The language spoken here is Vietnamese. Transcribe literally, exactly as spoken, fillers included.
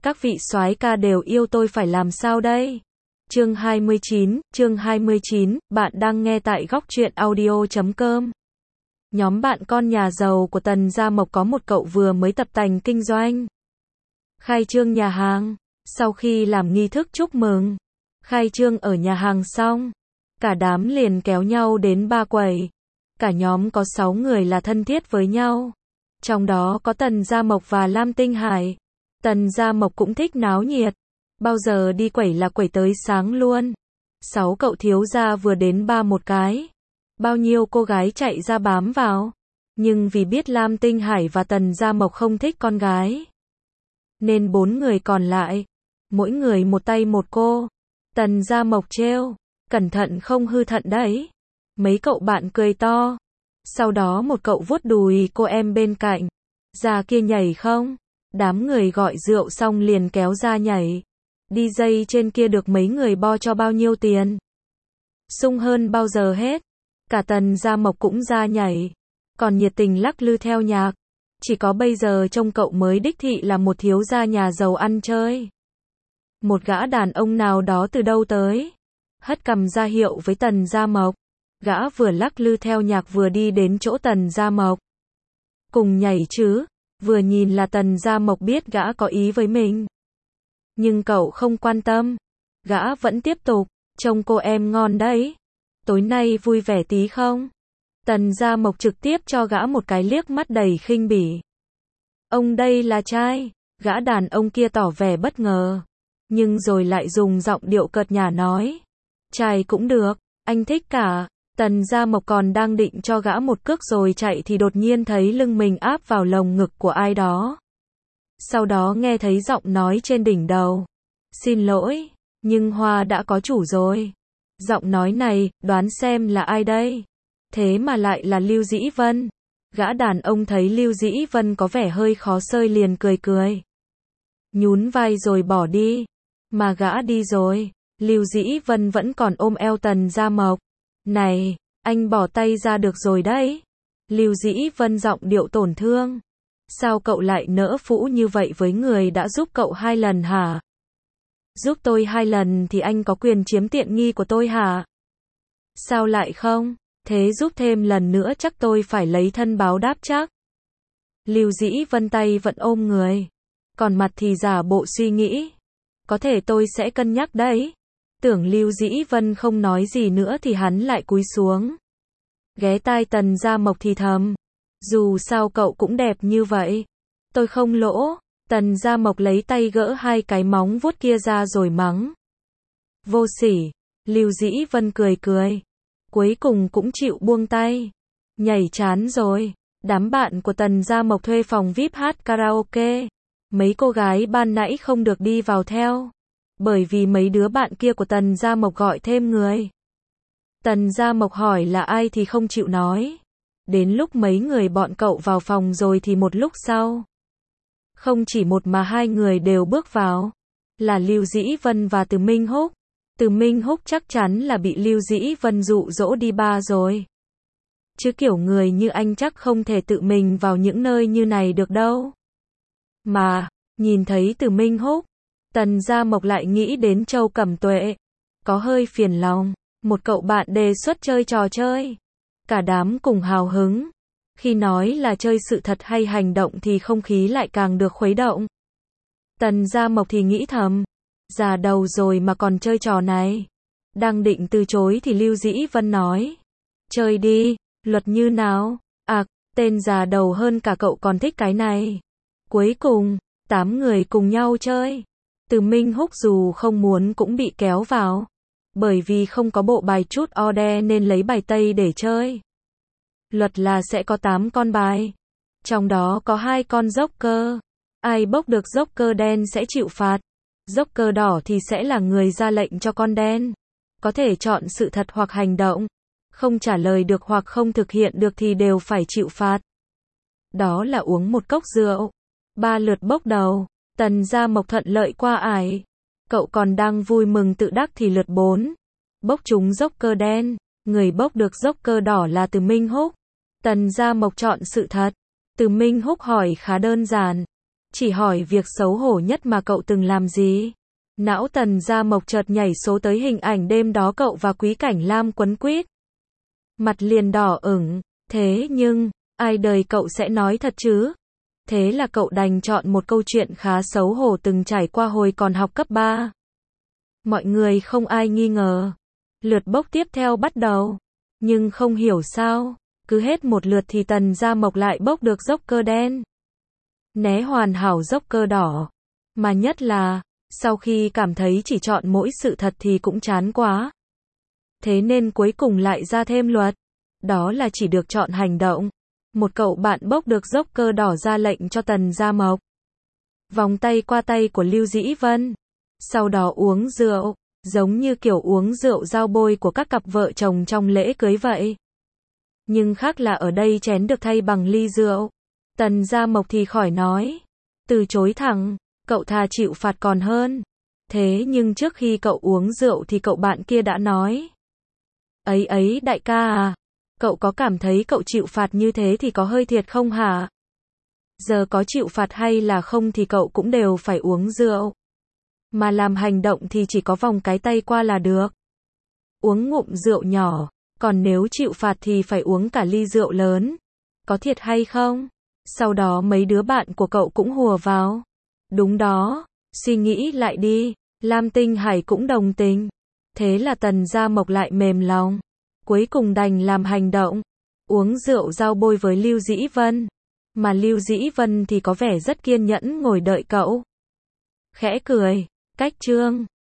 các vị soái ca đều yêu tôi phải làm sao đây? Chương hai mươi chín, chương hai mươi chín, bạn đang nghe tại góc truyện audio chấm com. Nhóm bạn con nhà giàu của Tần Gia Mộc có một cậu vừa mới tập tành kinh doanh. Khai trương nhà hàng, sau khi làm nghi thức chúc mừng, khai trương ở nhà hàng xong, cả đám liền kéo nhau đến ba quầy. Cả nhóm có sáu người là thân thiết với nhau. Trong đó có Tần Gia Mộc và Lam Tinh Hải. Tần Gia Mộc cũng thích náo nhiệt. Bao giờ đi quẩy là quẩy tới sáng luôn. Sáu cậu thiếu gia vừa đến ba một cái. Bao nhiêu cô gái chạy ra bám vào. Nhưng vì biết Lam Tinh Hải và Tần Gia Mộc không thích con gái, nên bốn người còn lại, mỗi người một tay một cô. Tần Gia Mộc trêu, cẩn thận không hư thận đấy. Mấy cậu bạn cười to. Sau đó một cậu vuốt đùi cô em bên cạnh. Ra kia nhảy không? Đám người gọi rượu xong liền kéo ra nhảy. đi jay trên kia được mấy người bo cho bao nhiêu tiền? Sung hơn bao giờ hết. Cả Tần Gia Mộc cũng ra nhảy. Còn nhiệt tình lắc lư theo nhạc. Chỉ có bây giờ trông cậu mới đích thị là một thiếu gia nhà giàu ăn chơi. Một gã đàn ông nào đó từ đâu tới, hất cằm ra hiệu với Tần Gia Mộc. Gã vừa lắc lư theo nhạc vừa đi đến chỗ Tần Gia Mộc. Cùng nhảy chứ? Vừa nhìn là Tần Gia Mộc biết gã có ý với mình. Nhưng cậu không quan tâm. Gã vẫn tiếp tục. Trông cô em ngon đấy. Tối nay vui vẻ tí không? Tần Gia Mộc trực tiếp cho gã một cái liếc mắt đầy khinh bỉ. Ông đây là trai. Gã đàn ông kia tỏ vẻ bất ngờ. Nhưng rồi lại dùng giọng điệu cợt nhả nói. Trai cũng được. Anh thích cả. Tần Gia Mộc còn đang định cho gã một cước rồi chạy thì đột nhiên thấy lưng mình áp vào lồng ngực của ai đó. Sau đó nghe thấy giọng nói trên đỉnh đầu. Xin lỗi, nhưng hoa đã có chủ rồi. Giọng nói này, đoán xem là ai đây? Thế mà lại là Lưu Dĩ Vân. Gã đàn ông thấy Lưu Dĩ Vân có vẻ hơi khó sơi liền cười cười. Nhún vai rồi bỏ đi. Mà gã đi rồi, Lưu Dĩ Vân vẫn còn ôm eo Tần Gia Mộc. Này, anh bỏ tay ra được rồi đấy. Lưu Dĩ Vân giọng điệu tổn thương. Sao cậu lại nỡ phũ như vậy với người đã giúp cậu hai lần hả? Giúp tôi hai lần thì anh có quyền chiếm tiện nghi của tôi hả? Sao lại không? Thế giúp thêm lần nữa chắc tôi phải lấy thân báo đáp chắc. Lưu Dĩ Vân tay vẫn ôm người. Còn mặt thì giả bộ suy nghĩ. Có thể tôi sẽ cân nhắc đấy. Tưởng Lưu Dĩ Vân không nói gì nữa thì hắn lại cúi xuống. Ghé tai Tần Gia Mộc thì thầm. Dù sao cậu cũng đẹp như vậy. Tôi không lỗ. Tần Gia Mộc lấy tay gỡ hai cái móng vuốt kia ra rồi mắng. Vô sỉ. Lưu Dĩ Vân cười cười. Cuối cùng cũng chịu buông tay. Nhảy chán rồi. Đám bạn của Tần Gia Mộc thuê phòng vi ai pi hát karaoke. Mấy cô gái ban nãy không được đi vào theo. Bởi vì mấy đứa bạn kia của Tần Gia Mộc gọi thêm người. Tần Gia Mộc hỏi là ai thì không chịu nói. Đến lúc mấy người bọn cậu vào phòng rồi thì một lúc sau. Không chỉ một mà hai người đều bước vào. Là Lưu Dĩ Vân và Từ Minh Húc. Từ Minh Húc chắc chắn là bị Lưu Dĩ Vân dụ dỗ đi ba rồi. Chứ kiểu người như anh chắc không thể tự mình vào những nơi như này được đâu. Mà, nhìn thấy Từ Minh Húc, Tần Gia Mộc lại nghĩ đến Châu Cẩm Tuệ. Có hơi phiền lòng. Một cậu bạn đề xuất chơi trò chơi. Cả đám cùng hào hứng. Khi nói là chơi sự thật hay hành động thì không khí lại càng được khuấy động. Tần Gia Mộc thì nghĩ thầm. Già đầu rồi mà còn chơi trò này. Đang định từ chối thì Lưu Dĩ Vân nói. Chơi đi, luật như nào? À, tên già đầu hơn cả cậu còn thích cái này. Cuối cùng, tám người cùng nhau chơi. Từ Minh Húc dù không muốn cũng bị kéo vào. Bởi vì không có bộ bài chút order nên lấy bài tây để chơi. Luật là sẽ có tám con bài. Trong đó có hai con Joker. Ai bốc được Joker đen sẽ chịu phạt. Joker đỏ thì sẽ là người ra lệnh cho con đen. Có thể chọn sự thật hoặc hành động. Không trả lời được hoặc không thực hiện được thì đều phải chịu phạt. Đó là uống một cốc rượu. Ba lượt bốc đầu. Tần Gia Mộc thuận lợi qua ải. Cậu còn đang vui mừng tự đắc thì lượt bốn. Bốc trúng Joker đen. Người bốc được Joker đỏ là Từ Minh Húc. Tần Gia Mộc chọn sự thật. Từ Minh Húc hỏi khá đơn giản. chỉ hỏi việc xấu hổ nhất mà cậu từng làm gì. Não Tần Gia Mộc chợt nhảy số tới hình ảnh đêm đó cậu và Quý Cảnh Lam quấn quýt. Mặt liền đỏ ửng, thế nhưng, ai đời cậu sẽ nói thật chứ? Thế là cậu đành chọn một câu chuyện khá xấu hổ từng trải qua hồi còn học cấp ba. Mọi người không ai nghi ngờ. Lượt bốc tiếp theo bắt đầu. Nhưng không hiểu sao, cứ hết một lượt thì Tần Gia Mộc lại bốc được dốc cơ đen. Né hoàn hảo dốc cơ đỏ. Mà nhất là, sau khi cảm thấy chỉ chọn mỗi sự thật thì cũng chán quá. Thế nên cuối cùng lại ra thêm luật. Đó là chỉ được chọn hành động. Một cậu bạn bốc được dốc cơ đỏ ra lệnh cho Tần Gia Mộc. Vòng tay qua tay của Lưu Dĩ Vân. Sau đó uống rượu, giống như kiểu uống rượu giao bôi của các cặp vợ chồng trong lễ cưới vậy. Nhưng khác là ở đây chén được thay bằng ly rượu. Tần Gia Mộc thì khỏi nói. Từ chối thẳng, cậu thà chịu phạt còn hơn. Thế nhưng trước khi cậu uống rượu thì cậu bạn kia đã nói. Ấy ấy đại ca à, cậu có cảm thấy cậu chịu phạt như thế thì có hơi thiệt không hả? Giờ có chịu phạt hay là không thì cậu cũng đều phải uống rượu. Mà làm hành động thì chỉ có vòng cái tay qua là được. Uống ngụm rượu nhỏ, còn nếu chịu phạt thì phải uống cả ly rượu lớn. Có thiệt hay không? Sau đó mấy đứa bạn của cậu cũng hùa vào. Đúng đó, suy nghĩ lại đi, Lam Tinh Hải cũng đồng tình. Thế là Tần Gia Mộc lại mềm lòng. Cuối cùng đành làm hành động. Uống rượu giao bôi với Lưu Dĩ Vân. Mà Lưu Dĩ Vân thì có vẻ rất kiên nhẫn ngồi đợi cậu. Khẽ cười, cách chương.